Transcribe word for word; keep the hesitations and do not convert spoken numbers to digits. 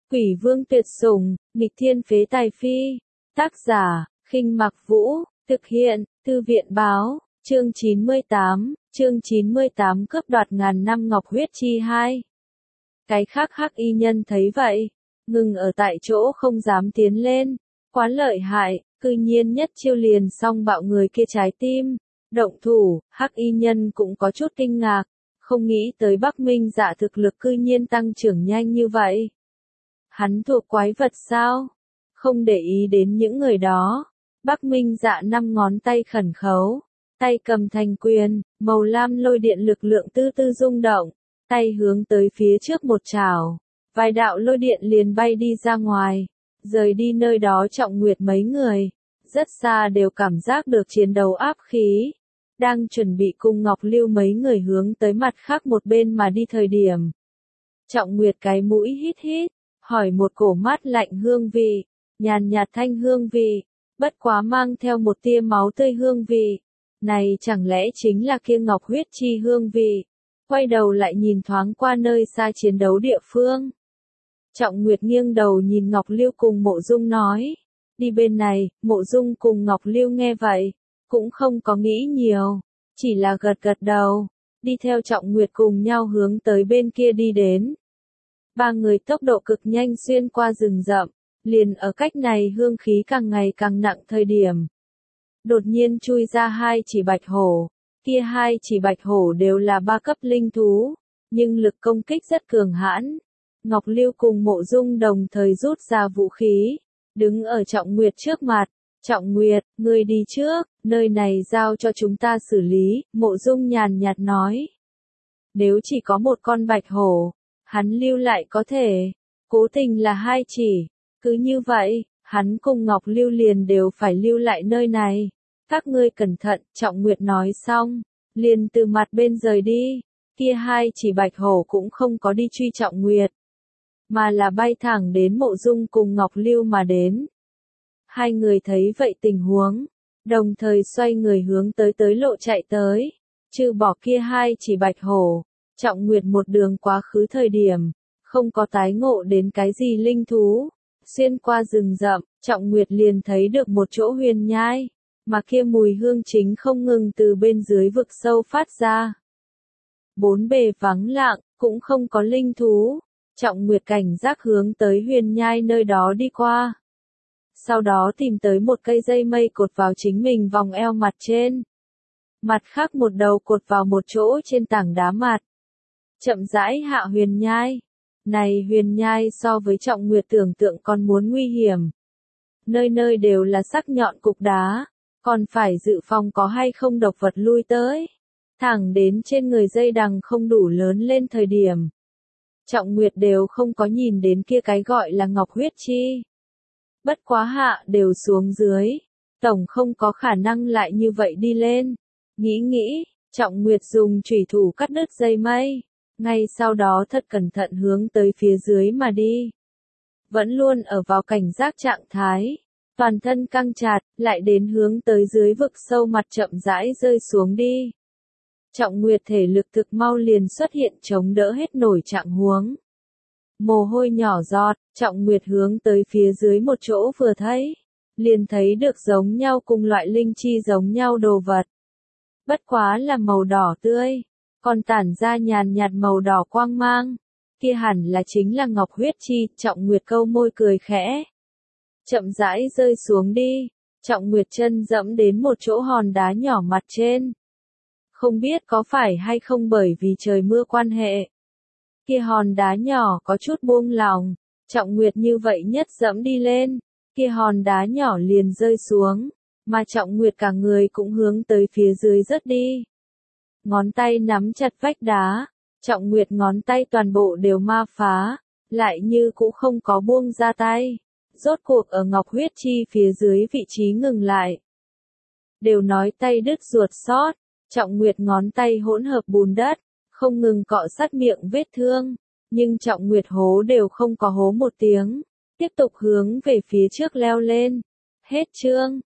Quỷ vương tuyệt sủng, nghịch thiên phế tài phi. Tác giả, Khinh Mặc Vũ, thực hiện, Thư viện báo, chương chín mươi tám, chương chín mươi tám cướp đoạt ngàn năm ngọc huyết chi hai. Cái khác hắc y nhân thấy vậy, ngừng ở tại chỗ không dám tiến lên, quá lợi hại, cư nhiên nhất chiêu liền xong bạo người kia trái tim. Động thủ, hắc y nhân cũng có chút kinh ngạc, không nghĩ tới Bắc Minh Dạ thực lực cư nhiên tăng trưởng nhanh như vậy. Hắn thuộc quái vật sao? Không để ý đến những người đó. Bắc Minh Dạ năm ngón tay khẩn khấu, tay cầm thành quyền, màu lam lôi điện lực lượng tư tư rung động, tay hướng tới phía trước một trảo, vài đạo lôi điện liền bay đi ra ngoài, rời đi nơi đó Trọng Nguyệt mấy người, rất xa đều cảm giác được chiến đấu áp khí, đang chuẩn bị cùng Ngọc Lưu mấy người hướng tới mặt khác một bên mà đi thời điểm. Trọng Nguyệt cái mũi hít hít, hỏi một cổ mát lạnh hương vị, nhàn nhạt thanh hương vị, bất quá mang theo một tia máu tươi hương vị. Này chẳng lẽ chính là kia ngọc huyết chi hương vị? Quay đầu lại nhìn thoáng qua nơi xa chiến đấu địa phương. Trọng Nguyệt nghiêng đầu nhìn Ngọc Lưu cùng Mộ Dung nói. Đi bên này, Mộ Dung cùng Ngọc Lưu nghe vậy, cũng không có nghĩ nhiều, chỉ là gật gật đầu, đi theo Trọng Nguyệt cùng nhau hướng tới bên kia đi đến. Ba người tốc độ cực nhanh xuyên qua rừng rậm, liền ở cách này hương khí càng ngày càng nặng thời điểm. Đột nhiên chui ra hai chỉ bạch hổ, kia hai chỉ bạch hổ đều là ba cấp linh thú, nhưng lực công kích rất cường hãn. Ngọc Lưu cùng Mộ Dung đồng thời rút ra vũ khí, đứng ở Trọng Nguyệt trước mặt. Trọng Nguyệt, ngươi đi trước, nơi này giao cho chúng ta xử lý, Mộ Dung nhàn nhạt nói. Nếu chỉ có một con bạch hổ, hắn lưu lại có thể, cố tình là hai chỉ, cứ như vậy, hắn cùng Ngọc Lưu liền đều phải lưu lại nơi này. Các ngươi cẩn thận, Trọng Nguyệt nói xong, liền từ mặt bên rời đi, kia hai chỉ bạch hổ cũng không có đi truy Trọng Nguyệt, mà là bay thẳng đến Mộ Dung cùng Ngọc Lưu mà đến. Hai người thấy vậy tình huống, đồng thời xoay người hướng tới tới lộ chạy tới, trừ bỏ kia hai chỉ bạch hổ, Trọng Nguyệt một đường quá khứ thời điểm, không có tái ngộ đến cái gì linh thú, xuyên qua rừng rậm, Trọng Nguyệt liền thấy được một chỗ huyền nhai, mà kia mùi hương chính không ngừng từ bên dưới vực sâu phát ra. Bốn bề vắng lặng, cũng không có linh thú, Trọng Nguyệt cảnh giác hướng tới huyền nhai nơi đó đi qua. Sau đó tìm tới một cây dây mây cột vào chính mình vòng eo mặt trên. Mặt khác một đầu cột vào một chỗ trên tảng đá mặt. Chậm rãi hạ huyền nhai. Này huyền nhai so với Trọng Nguyệt tưởng tượng còn muốn nguy hiểm. Nơi nơi đều là sắc nhọn cục đá, còn phải dự phòng có hay không độc vật lui tới. Thẳng đến trên người dây đằng không đủ lớn lên thời điểm. Trọng Nguyệt đều không có nhìn đến kia cái gọi là ngọc huyết chi. Bất quá hạ đều xuống dưới, tổng không có khả năng lại như vậy đi lên. Nghĩ nghĩ, Trọng Nguyệt dùng chủy thủ cắt đứt dây mây, ngay sau đó thật cẩn thận hướng tới phía dưới mà đi. Vẫn luôn ở vào cảnh giác trạng thái, toàn thân căng chặt, lại đến hướng tới dưới vực sâu mặt chậm rãi rơi xuống đi. Trọng Nguyệt thể lực thực mau liền xuất hiện chống đỡ hết nổi trạng huống. Mồ hôi nhỏ giọt, Trọng Nguyệt hướng tới phía dưới một chỗ vừa thấy, liền thấy được giống nhau cùng loại linh chi giống nhau đồ vật. Bất quá là màu đỏ tươi, còn tản ra nhàn nhạt màu đỏ quang mang, kia hẳn là chính là ngọc huyết chi, Trọng Nguyệt câu môi cười khẽ. Chậm rãi rơi xuống đi, Trọng Nguyệt chân dẫm đến một chỗ hòn đá nhỏ mặt trên. Không biết có phải hay không bởi vì trời mưa quan hệ. Kia hòn đá nhỏ có chút buông lỏng, Trọng Nguyệt như vậy nhất dẫm đi lên, kia hòn đá nhỏ liền rơi xuống, mà Trọng Nguyệt cả người cũng hướng tới phía dưới rớt đi. Ngón tay nắm chặt vách đá, Trọng Nguyệt ngón tay toàn bộ đều ma phá, lại như cũng không có buông ra tay, rốt cuộc ở ngọc huyết chi phía dưới vị trí ngừng lại. Đều nói tay đứt ruột sót, Trọng Nguyệt ngón tay hỗn hợp bùn đất, không ngừng cọ sát miệng vết thương, nhưng Trọng Nguyệt hố đều không có hố một tiếng, tiếp tục hướng về phía trước leo lên. Hết chương.